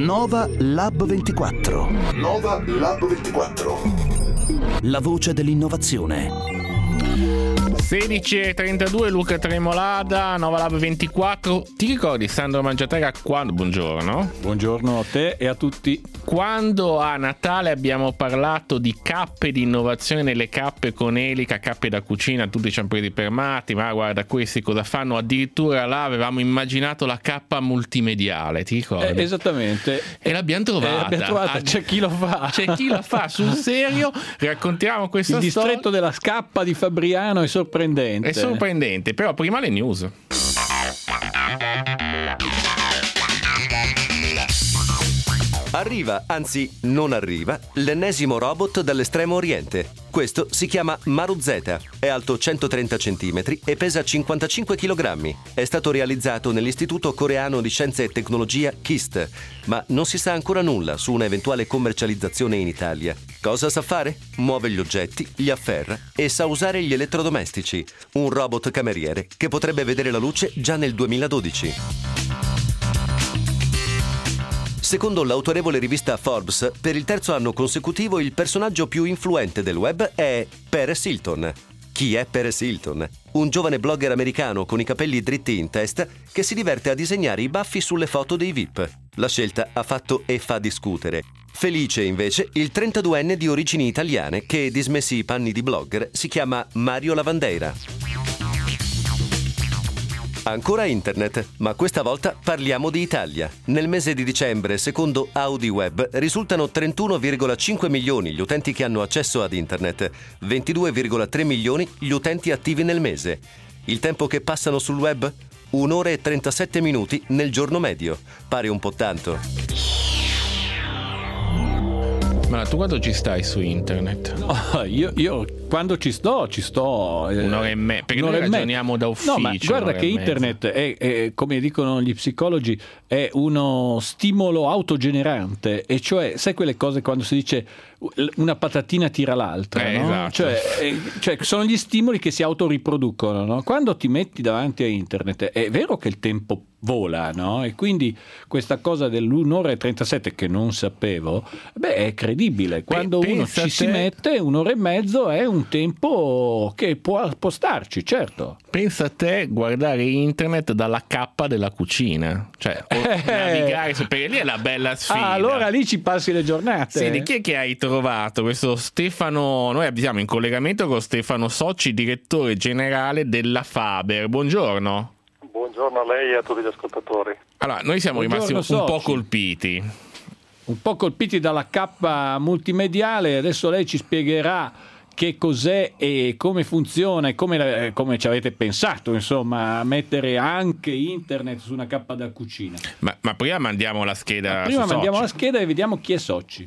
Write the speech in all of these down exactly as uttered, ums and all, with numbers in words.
Nova Lab ventiquattro. Nova Lab ventiquattro. La voce dell'innovazione. sedici e trentadue, Luca Tremolada, Nova Lab ventiquattro. Ti ricordi, Sandro Mangiaterra, quando... Buongiorno. Buongiorno a te e a tutti. Quando a Natale abbiamo parlato di cappe di innovazione nelle cappe con elica, cappe da cucina, tutti ci hanno presi per matti, ma guarda questi cosa fanno, addirittura là avevamo immaginato la cappa multimediale, ti ricordi? Eh, esattamente. E l'abbiamo trovata. Eh, l'abbiamo trovata. C'è chi lo fa. C'è chi la fa, sul serio, raccontiamo questa Il storia. distretto della scappa di Fabriano è sorprendente. È sorprendente, però prima le news. Arriva, anzi non arriva, l'ennesimo robot dall'estremo oriente. Questo si chiama Maru Z, è alto centotrenta centimetri e pesa cinquantacinque chilogrammi. È stato realizzato nell'Istituto Coreano di Scienze e Tecnologia K I S T, ma non si sa ancora nulla su un'eventuale commercializzazione in Italia. Cosa sa fare? Muove gli oggetti, li afferra e sa usare gli elettrodomestici. Un robot cameriere che potrebbe vedere la luce già nel duemiladodici. Secondo l'autorevole rivista Forbes, per il terzo anno consecutivo il personaggio più influente del web è Paris Hilton. Chi è Paris Hilton? Un giovane blogger americano con i capelli dritti in testa che si diverte a disegnare i baffi sulle foto dei V I P. La scelta ha fatto e fa discutere. Felice invece il trentaduenne di origini italiane che, dismessi i panni di blogger, si chiama Mario Lavandeira. Ancora internet, ma questa volta parliamo di Italia. Nel mese di dicembre, secondo AudiWeb, risultano trentuno virgola cinque milioni gli utenti che hanno accesso ad internet, ventidue virgola tre milioni gli utenti attivi nel mese. Il tempo che passano sul web? un'ora e trentasette minuti nel giorno medio. Pare un po' tanto. Ma tu quando ci stai su internet? No, io, io quando ci sto, ci sto eh, un'ora e mezza, perché noi ragioniamo da ufficio. No, ma guarda che internet è, è, come dicono gli psicologi, è uno stimolo autogenerante, e cioè, sai quelle cose quando si dice una patatina tira l'altra, eh, no? esatto. Cioè, eh, cioè sono gli stimoli che si autoriproducono, no? Quando ti metti davanti a internet è vero che il tempo vola, no? E quindi questa cosa dell'un'ora e trentasette che non sapevo, beh, è credibile. Quando Beh, uno ci te... si mette, un'ora e mezzo è un tempo che può, può starci, certo. Pensa a te guardare internet dalla cappa della cucina, cioè o Eh. navigare su, perché lì è la bella sfida. Ah, allora lì ci passi le giornate. Sì, di chi è che hai trovato questo Stefano? Noi abbiamo in collegamento con Stefano Socci, direttore generale della Faber. Buongiorno. Buongiorno a lei e a tutti gli ascoltatori. Allora, noi siamo Buongiorno, rimasti un Socci. po' colpiti. Un po' colpiti dalla cappa multimediale. Adesso lei ci spiegherà che cos'è e come funziona e come, come ci avete pensato, insomma, a mettere anche internet su una cappa da cucina. Ma, ma prima mandiamo la scheda. Ma prima su mandiamo Socci. la scheda e vediamo chi è Socci.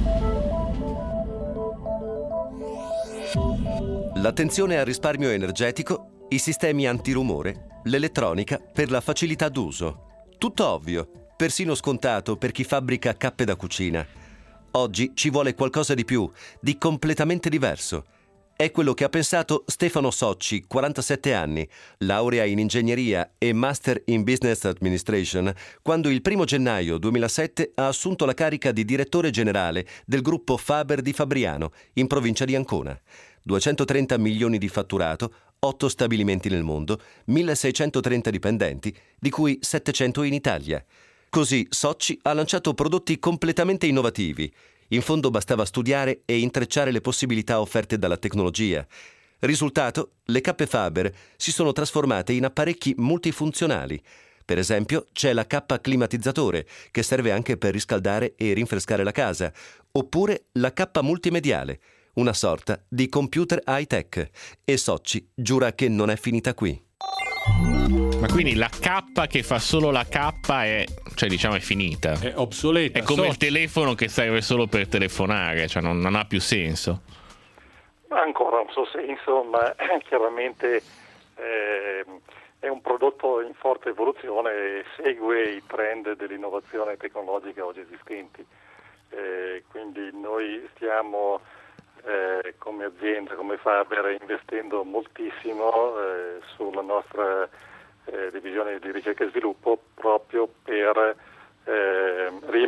L'attenzione al risparmio energetico, i sistemi antirumore, l'elettronica per la facilità d'uso. Tutto ovvio, persino scontato per chi fabbrica cappe da cucina. Oggi ci vuole qualcosa di più, di completamente diverso. È quello che ha pensato Stefano Socci, quarantasette anni, laurea in ingegneria e master in business administration, quando il primo gennaio duemilasette ha assunto la carica di direttore generale del gruppo Faber di Fabriano, in provincia di Ancona. duecentotrenta milioni di fatturato, otto stabilimenti nel mondo, milleseicentotrenta dipendenti, di cui settecento in Italia. Così Socci ha lanciato prodotti completamente innovativi. In fondo bastava studiare e intrecciare le possibilità offerte dalla tecnologia. Risultato? Le cappe Faber si sono trasformate in apparecchi multifunzionali. Per esempio, c'è la cappa climatizzatore, che serve anche per riscaldare e rinfrescare la casa, oppure la cappa multimediale, una sorta di computer high-tech. E Socci giura che non è finita qui. Ma quindi la cappa che fa solo la cappa è, cioè diciamo, è finita. È obsoleta. È come Socci. il telefono che serve solo per telefonare, cioè non, non ha più senso. Ha ancora un suo senso, ma chiaramente eh, è un prodotto in forte evoluzione e segue i trend dell'innovazione tecnologica oggi esistenti. Eh, quindi noi stiamo eh, come azienda, come Faber, investendo moltissimo eh, sulla nostra eh, divisione di ricerca e sviluppo proprio per eh, riempire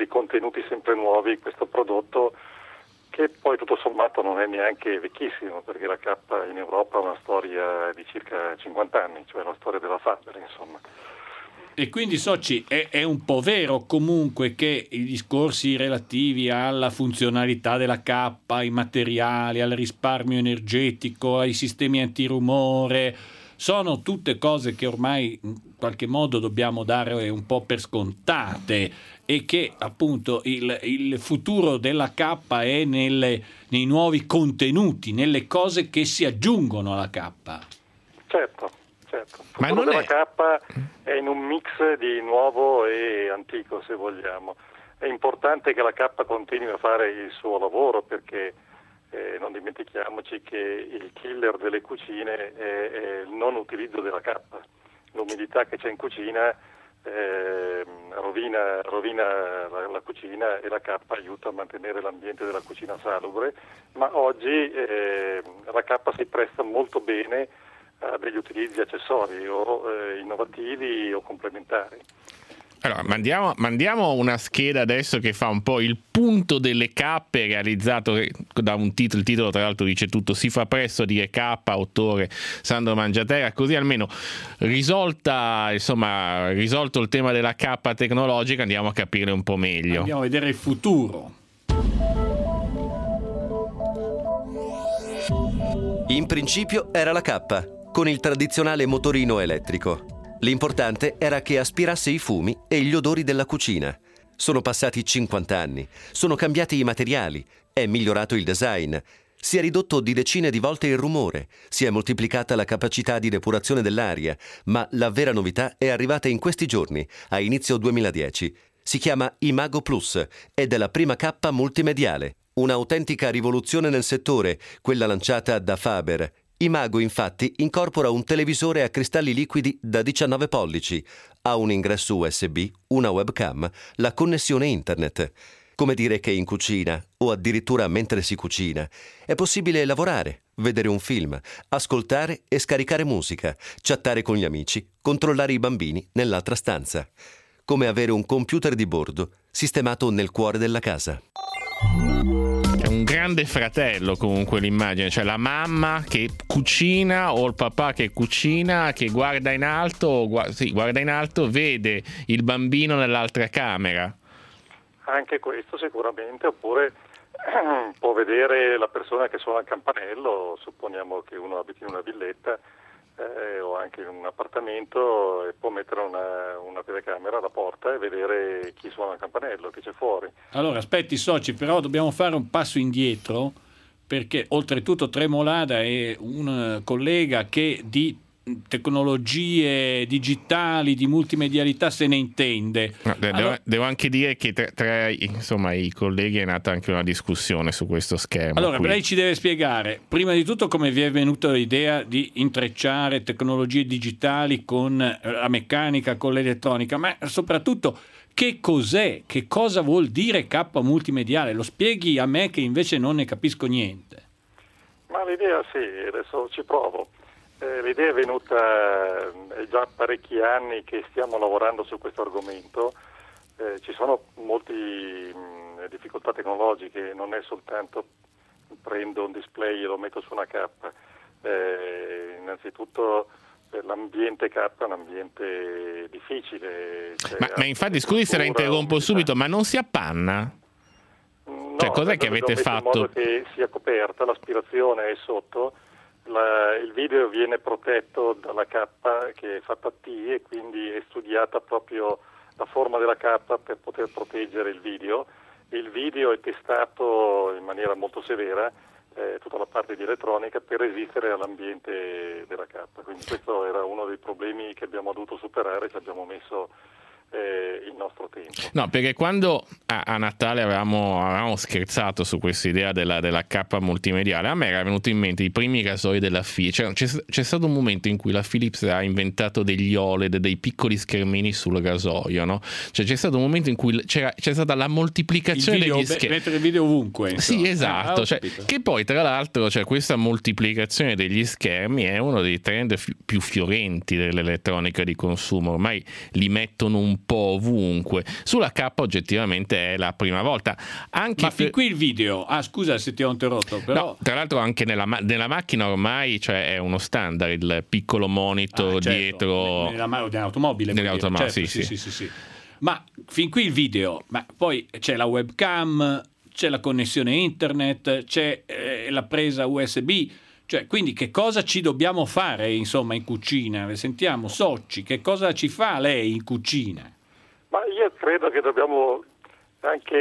contenuti sempre nuovi, questo prodotto che poi tutto sommato non è neanche vecchissimo, perché la K in Europa ha una storia di circa cinquanta anni, cioè la storia della Faber, insomma. E quindi Soci, è, è un po' vero comunque che i discorsi relativi alla funzionalità della K, ai materiali, al risparmio energetico, ai sistemi antirumore, sono tutte cose che ormai in qualche modo dobbiamo dare un po' per scontate, e che appunto il, il futuro della K è nelle, nei nuovi contenuti, nelle cose che si aggiungono alla K. Certo, certo. Il Ma futuro non della è... K è in un mix di nuovo e antico, se vogliamo. È importante che la K continui a fare il suo lavoro, perché eh, non dimentichiamoci che il killer delle cucine è, è il non utilizzo della K. L'umidità che c'è in cucina eh, rovina, rovina la, la cucina, e la K aiuta a mantenere l'ambiente della cucina salubre, ma oggi eh, la K si presta molto bene a degli utilizzi accessori o eh, innovativi o complementari. Allora, mandiamo, mandiamo una scheda adesso che fa un po' il punto delle cappe, realizzato da un titolo, il titolo tra l'altro dice tutto, si fa presto a dire K, autore Sandro Mangiaterra, così almeno risolta, insomma, risolto il tema della K tecnologica, andiamo a capire un po' meglio. Andiamo a vedere il futuro. In principio era la K, con il tradizionale motorino elettrico. L'importante era che aspirasse i fumi e gli odori della cucina. Sono passati cinquanta anni, sono cambiati i materiali, è migliorato il design, si è ridotto di decine di volte il rumore, si è moltiplicata la capacità di depurazione dell'aria, ma la vera novità è arrivata in questi giorni, a inizio duemiladieci. Si chiama Imago Plus ed è la prima K multimediale, un'autentica rivoluzione nel settore, quella lanciata da Faber. Imago infatti incorpora un televisore a cristalli liquidi da diciannove pollici, ha un ingresso U S B, una webcam, la connessione internet. Come dire che in cucina, o addirittura mentre si cucina, è possibile lavorare, vedere un film, ascoltare e scaricare musica, chattare con gli amici, controllare i bambini nell'altra stanza. Come avere un computer di bordo sistemato nel cuore della casa. È un grande fratello comunque l'immagine, cioè la mamma che cucina o il papà che cucina, che guarda in alto, guarda, sì, guarda in alto, vede il bambino nell'altra camera. Anche questo sicuramente, oppure può vedere la persona che suona il campanello, supponiamo che uno abiti in una villetta eh, o anche in un appartamento, e può mettere una, una telecamera alla porta e vedere chi suona il campanello, chi c'è fuori. Allora aspetti Soci, però dobbiamo fare un passo indietro, perché oltretutto Tremolada è un collega che di tecnologie digitali, di multimedialità se ne intende. No, de- allora, devo, devo anche dire che tra, tra insomma, i colleghi è nata anche una discussione su questo schermo. Allora, qui. lei ci deve spiegare prima di tutto come vi è venuta l'idea di intrecciare tecnologie digitali con la meccanica, con l'elettronica, ma soprattutto che cos'è, che cosa vuol dire K multimediale? Lo spieghi a me che invece non ne capisco niente. Ma l'idea sì, adesso ci provo. Eh, l'idea è venuta, è già parecchi anni che stiamo lavorando su questo argomento, eh, ci sono molte difficoltà tecnologiche, non è soltanto prendo un display e lo metto su una K, eh, innanzitutto eh, l'ambiente K è un ambiente difficile. Ma, ma infatti scusi se la interrompo umidità. subito, ma non si appanna? No, cioè cos'è che avete fatto? In modo che sia coperta, l'aspirazione è sotto. La, il video viene protetto dalla K che è fatta a T e quindi è studiata proprio la forma della K per poter proteggere il video. Il video è testato in maniera molto severa, eh, tutta la parte di elettronica, per resistere all'ambiente della K. Quindi questo era uno dei problemi che abbiamo dovuto superare, ci abbiamo messo eh, il nostro tempo. No, perché quando a, a Natale avevamo, avevamo scherzato su questa idea della, della K multimediale, a me era venuto in mente i primi rasoi della Philips. Cioè, c'è, c'è stato un momento in cui la Philips ha inventato degli O L E D, dei piccoli schermini sul rasoio, no? Cioè c'è stato un momento in cui c'era, c'è stata la moltiplicazione il video, degli schermi. Mettere il video ovunque. Insomma. Sì, esatto. Ah, cioè, che poi tra l'altro cioè, questa moltiplicazione degli schermi è uno dei trend fi- più fiorenti dell'elettronica di consumo. Ormai li mettono un un po' ovunque. Sulla K oggettivamente è la prima volta. Anche Ma fin per... qui il video, ah scusa se ti ho interrotto, però... No, tra l'altro anche nella, nella macchina ormai, cioè, è uno standard il piccolo monitor ah, certo. dietro... Nella, nell'automobile. Nell'automobile, certo, sì, sì, sì. sì, sì. Ma fin qui il video, ma poi c'è la webcam, c'è la connessione internet, c'è eh, la presa U S B, cioè quindi che cosa ci dobbiamo fare insomma in cucina? Sentiamo Socci, che cosa ci fa lei in cucina? Ma io credo che dobbiamo anche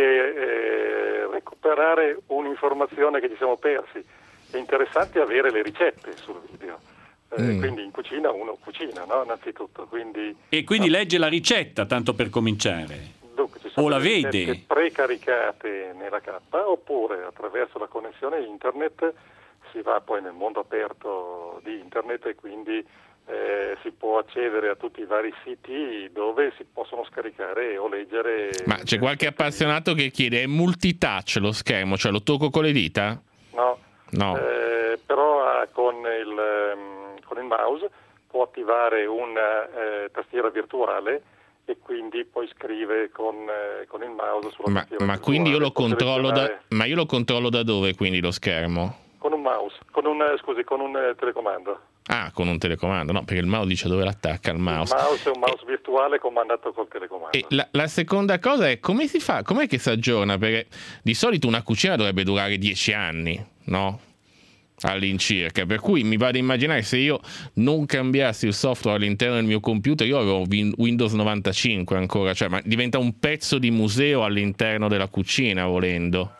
eh, recuperare un'informazione che ci siamo persi. È interessante avere le ricette sul video. Eh, mm. Quindi in cucina uno cucina, no? Innanzitutto. Quindi, e quindi no. legge la ricetta, tanto per cominciare. Dunque, ci sono o la le vede precaricate nella K, oppure attraverso la connessione internet si va poi nel mondo aperto di internet e quindi eh, si può accedere a tutti i vari siti dove si possono scaricare o leggere. Ma c'è qualche appassionato che chiede: è multitouch lo schermo, cioè lo tocco con le dita? No, no. Eh, però ah, con il um, con il mouse può attivare una eh, tastiera virtuale e quindi poi scrive con, eh, con il mouse sulla ma, tastiera ma virtuale. Quindi io lo controllo da, ma io lo controllo da dove quindi lo schermo? Con un mouse, con un, scusi, con un eh, telecomando. Ah, con un telecomando, no, perché il mouse dice dove l'attacca il mouse. Il mouse è un mouse e, virtuale comandato col telecomando. E la, la seconda cosa è come si fa, com'è che si aggiorna? Perché di solito una cucina dovrebbe durare dieci anni, no? All'incirca, per cui mi vado a immaginare se io non cambiassi il software all'interno del mio computer, io avevo Windows novantacinque ancora, cioè ma diventa un pezzo di museo all'interno della cucina volendo.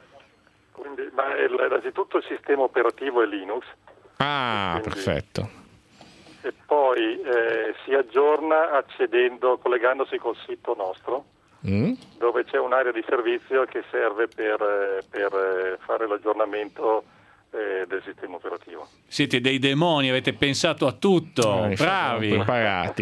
Quindi, ma il, innanzitutto il sistema operativo è Linux. Ah, quindi, perfetto. E poi eh, si aggiorna accedendo, collegandosi col sito nostro, mm. dove c'è un'area di servizio che serve per, per fare l'aggiornamento Eh, del sistema operativo. Siete dei demoni, avete pensato a tutto, no, bravi, preparati.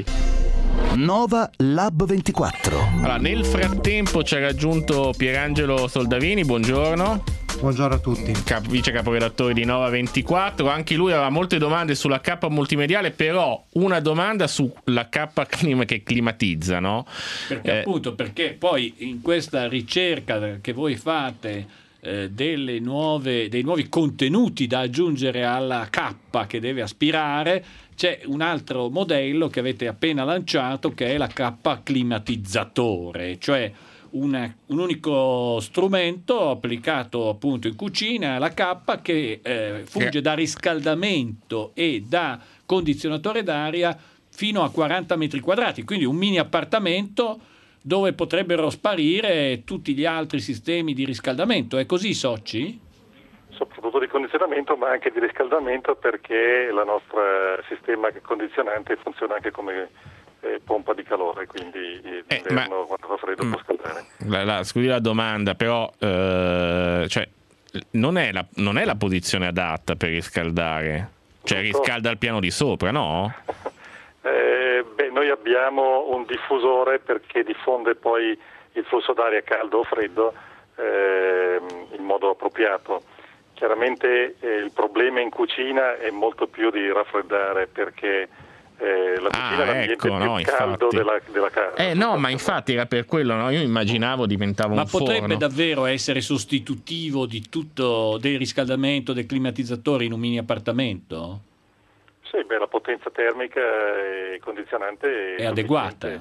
Nova Lab ventiquattro. Allora, nel frattempo ci ha raggiunto Pierangelo Soldavini, buongiorno. Buongiorno a tutti. Cap- vice caporedattore di Nova ventiquattro, anche lui aveva molte domande sulla K multimediale, però una domanda sulla K clima che climatizza, no? Perché eh, appunto, perché poi in questa ricerca che voi fate delle nuove, dei nuovi contenuti da aggiungere alla K che deve aspirare, c'è un altro modello che avete appena lanciato che è la K climatizzatore, cioè una, un unico strumento applicato appunto in cucina, la K, che eh, funge da riscaldamento e da condizionatore d'aria fino a quaranta metri quadrati, quindi un mini appartamento dove potrebbero sparire tutti gli altri sistemi di riscaldamento. È così, Socci? Soprattutto di condizionamento, ma anche di riscaldamento, perché il nostro sistema condizionante funziona anche come eh, pompa di calore, quindi eh, l'inverno ma, quando fa freddo ma, può scaldare. La, la, scusi la domanda, però eh, cioè, non, è la, non è la posizione adatta per riscaldare? Cioè riscalda il piano di sopra, no? Eh, beh, noi abbiamo un diffusore perché diffonde poi il flusso d'aria caldo o freddo eh, in modo appropriato. Chiaramente eh, il problema in cucina è molto più di raffreddare, perché eh, la cucina ah, è l'ambiente ecco, più no, caldo della, della casa. Eh no, ma infatti era per quello, no? Io immaginavo diventava ma un forno. Ma potrebbe davvero essere sostitutivo di tutto, del riscaldamento, del climatizzatore in un mini appartamento? Sì, beh, la potenza termica e condizionante è, è adeguata.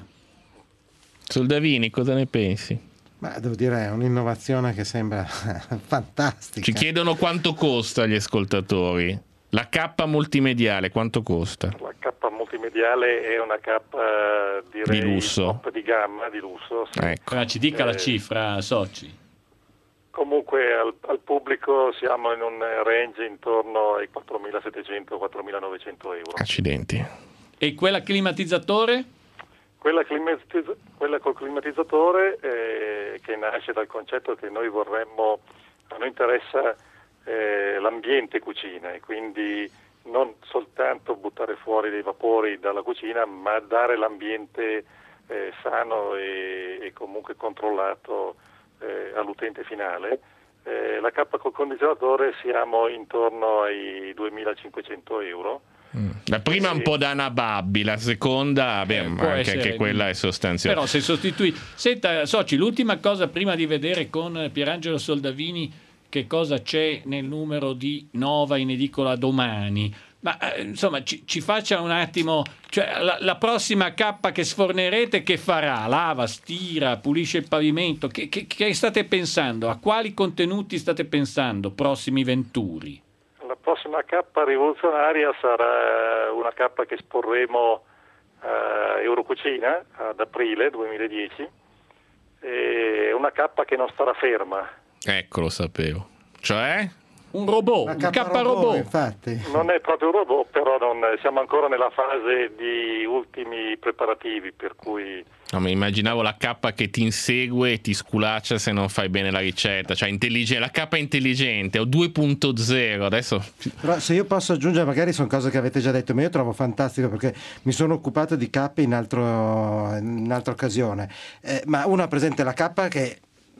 Soldavini, cosa ne pensi? Ma devo dire, è un'innovazione che sembra fantastica. Ci chiedono quanto costa gli ascoltatori. La K multimediale quanto costa? La K multimediale è una K direi di lusso, top di gamma, di lusso. Sì. Ecco. Ma ci dica eh, la cifra, Socci. Comunque al, al pubblico siamo in un range intorno ai quattromilasettecento quattromilanovecento euro. Accidenti. E quella climatizzatore? Quella, climatizz- quella col climatizzatore eh, che nasce dal concetto che noi vorremmo, a noi interessa eh, l'ambiente cucina, e quindi non soltanto buttare fuori dei vapori dalla cucina, ma dare l'ambiente eh, sano e, e comunque controllato Eh, all'utente finale. Eh, la K col condizionatore siamo intorno ai duemilacinquecento euro La prima un po' da nababbi, la seconda beh, Eh, può anche, essere- anche quella è sostanziosa. Però se sostituì. Senta, Soci, l'ultima cosa prima di vedere con Pierangelo Soldavini che cosa c'è nel numero di Nova in edicola domani. Ma eh, insomma, ci, ci faccia un attimo, cioè la, la prossima cappa che sfornerete che farà? Lava, stira, pulisce il pavimento? Che, che, che state pensando? A quali contenuti state pensando? Prossimi venturi? La prossima cappa rivoluzionaria sarà una cappa che esporremo a Eurocucina ad aprile duemiladieci, e una cappa che non starà ferma. Ecco, lo sapevo. Cioè? Un robot, un K robot. Infatti. Non è proprio un robot, però non, siamo ancora nella fase di ultimi preparativi, per cui... No, mi immaginavo la K che ti insegue e ti sculaccia se non fai bene la ricetta, cioè intelligente, la K intelligente o due punto zero adesso. Però se io posso aggiungere, magari sono cose che avete già detto, ma io trovo fantastico perché mi sono occupato di K in, altro, in un'altra occasione, eh, ma una presente la K che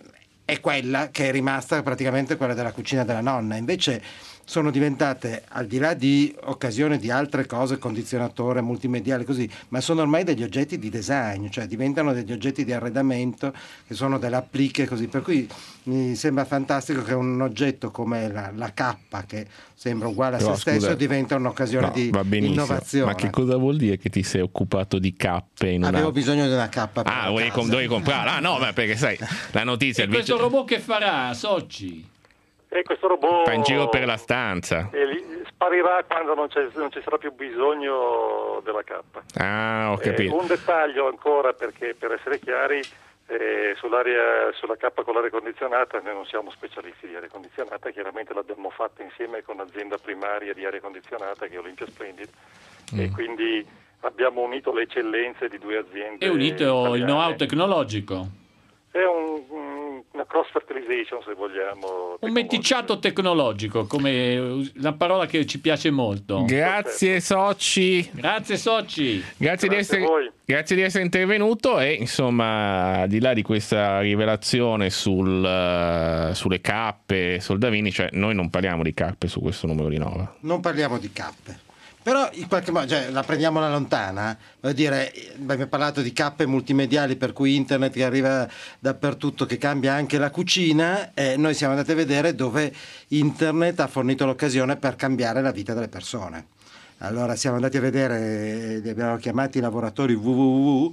è quella che è rimasta praticamente quella della cucina della nonna, invece sono diventate, al di là di occasione di altre cose, condizionatore, multimediale, così, ma sono ormai degli oggetti di design, cioè diventano degli oggetti di arredamento che sono delle appliche così, per cui mi sembra fantastico che un oggetto come la, la K, che sembra uguale a Però, se stesso, scusa, diventa un'occasione no, di va benissimo, innovazione. ma che cosa vuol dire che ti sei occupato di cappe in una... Avevo bisogno di una K per Ah, la dovevi, casa. dovevi comprare? Ah no, ma perché sai, la notizia... E il questo vice- robot che farà, Soci? E questo robot fa in giro per la stanza. e li- sparirà quando non, c'è, non ci sarà più bisogno della cappa. Ah, ho Eh, capito. un dettaglio ancora, perché per essere chiari, eh, sull'aria, sulla cappa con l'aria condizionata noi non siamo specialisti di aria condizionata, chiaramente l'abbiamo fatta insieme con l'azienda primaria di aria condizionata che è Olympia Splendid, Mm. e quindi abbiamo unito le eccellenze di due aziende. E unito il italiane. know-how tecnologico. È un, un- una cross fertilization, se vogliamo. Un meticciato tecnologico, come la parola che ci piace molto. Grazie Soci. Grazie Soci. Grazie, di Grazie essere, a voi. grazie di essere intervenuto e insomma al di là di questa rivelazione sul, eh, sulle cappe Soldavini, cioè noi non parliamo di cappe su questo numero di Nova. Non parliamo di cappe, però in qualche modo, cioè, la prendiamo alla lontana, voglio dire, abbiamo parlato di cappe multimediali, per cui internet che arriva dappertutto, che cambia anche la cucina, e noi siamo andati a vedere dove internet ha fornito l'occasione per cambiare la vita delle persone. Allora siamo andati a vedere, li abbiamo chiamati i lavoratori www,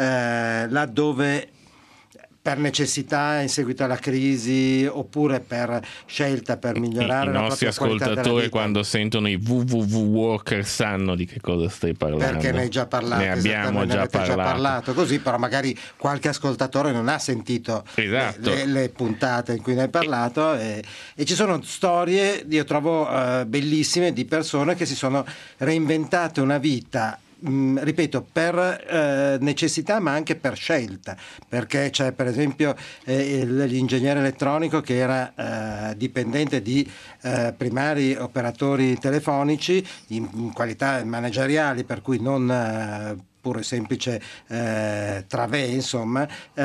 eh, laddove per necessità in seguito alla crisi oppure per scelta per migliorare I la nostri propria qualità della ascoltatori vita. quando sentono i www worker sanno di che cosa stai parlando. Perché ne hai già parlato, Ne abbiamo esattamente, già ne avete parlato. già parlato, così però magari qualche ascoltatore non ha sentito Esatto. le, le- le puntate in cui ne hai parlato, e, e ci sono storie, io trovo eh, bellissime, di persone che si sono reinventate una vita, mh, ripeto, per eh, necessità ma anche per scelta, perché c'è per esempio eh, il- l'ingegnere elettronico che era eh, dipendente di eh, primari operatori telefonici in, in qualità manageriali, per cui non eh, pure semplice eh, travè, insomma,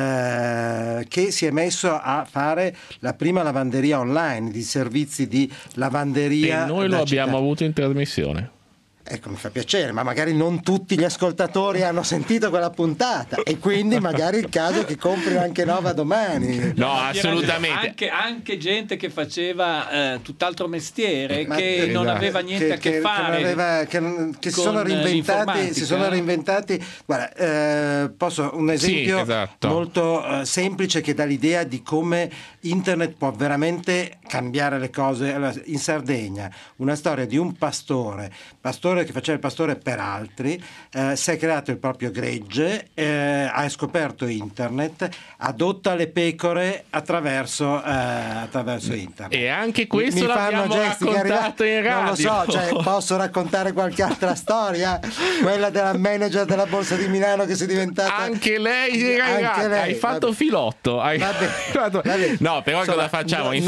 eh, che si è messo a fare la prima lavanderia online, di servizi di lavanderia. E noi lo da abbiamo città. avuto in trasmissione. Ecco, mi fa piacere, ma magari non tutti gli ascoltatori hanno sentito quella puntata, e quindi magari il caso che comprino anche Nova domani. No, Ma assolutamente. Anche, anche gente che faceva eh, tutt'altro mestiere, Ma- che non esatto. aveva niente a che, che fare. non aveva- che non- che si con sono reinventati, l'informatica. si sono reinventati. Guarda, eh, posso un esempio Sì, esatto. molto eh, semplice che dà l'idea di come internet può veramente cambiare le cose. Allora, in Sardegna, una storia di un pastore, pastore che faceva il pastore per altri, eh, si è creato il proprio gregge, eh, ha scoperto internet, adotta le pecore attraverso, eh, attraverso internet. E anche questo Mi- mi l'abbiamo fanno gesti che raccontato arriva- in radio. Non lo so, cioè, posso raccontare qualche altra storia? Quella della manager della Borsa di Milano che si è diventata... Anche lei, Anche ragazzi, lei, hai fatto vabbè. filotto. Hai Vabbè, fatto- vabbè. No, però Insomma, cosa facciamo? no- Insomma, non, come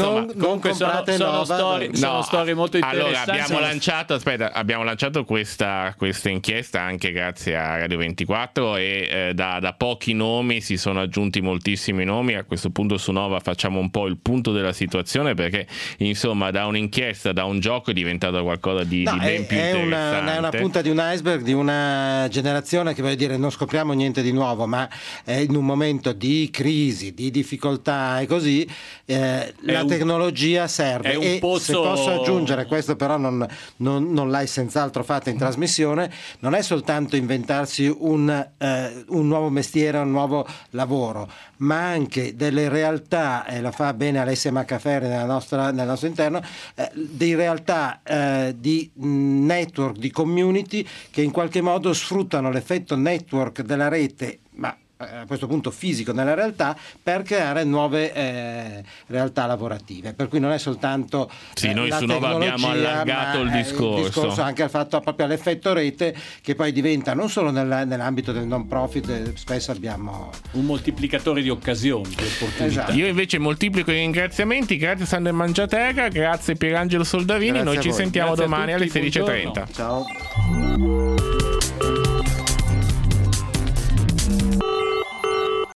Comunque sono, comprate sono, Nova, storie, no. sono storie molto interessanti. Allora abbiamo lanciato, aspetta, abbiamo lanciato questa, questa inchiesta anche grazie a Radio ventiquattro e eh, da, da pochi nomi si sono aggiunti moltissimi nomi. A questo punto su Nova facciamo un po' il punto della situazione, perché insomma da un'inchiesta, da un gioco è diventato qualcosa di, No, di ben è, più è interessante. una, è una punta di un iceberg di una generazione che, voglio dire, non scopriamo niente di nuovo, ma eh, in un momento di crisi, di difficoltà e così eh, la un, tecnologia serve. È un e pozzo... se posso aggiungere, questo però non, non, non l'hai senz'altro fatto in trasmissione, non è soltanto inventarsi un, eh, un nuovo mestiere, un nuovo lavoro, ma anche delle realtà, e lo fa bene Alessia Maccaferri nella nostra, nel nostro interno, eh, di realtà eh, di network, di community che in qualche modo sfruttano l'effetto network della rete, ma a questo punto fisico nella realtà, per creare nuove eh, realtà lavorative, per cui non è soltanto sì, eh, noi la su Nova abbiamo allargato il discorso. il discorso anche al fatto, proprio all'effetto rete, che poi diventa non solo nella, nell'ambito del non profit, eh, spesso abbiamo un moltiplicatore di occasioni, di opportunità. Esatto. Io invece moltiplico i ringraziamenti, grazie Sandro Mangiaterra, grazie Pierangelo Soldavini, Grazie noi a ci voi. sentiamo Grazie a domani tutti, alle sedici e trenta. ciao.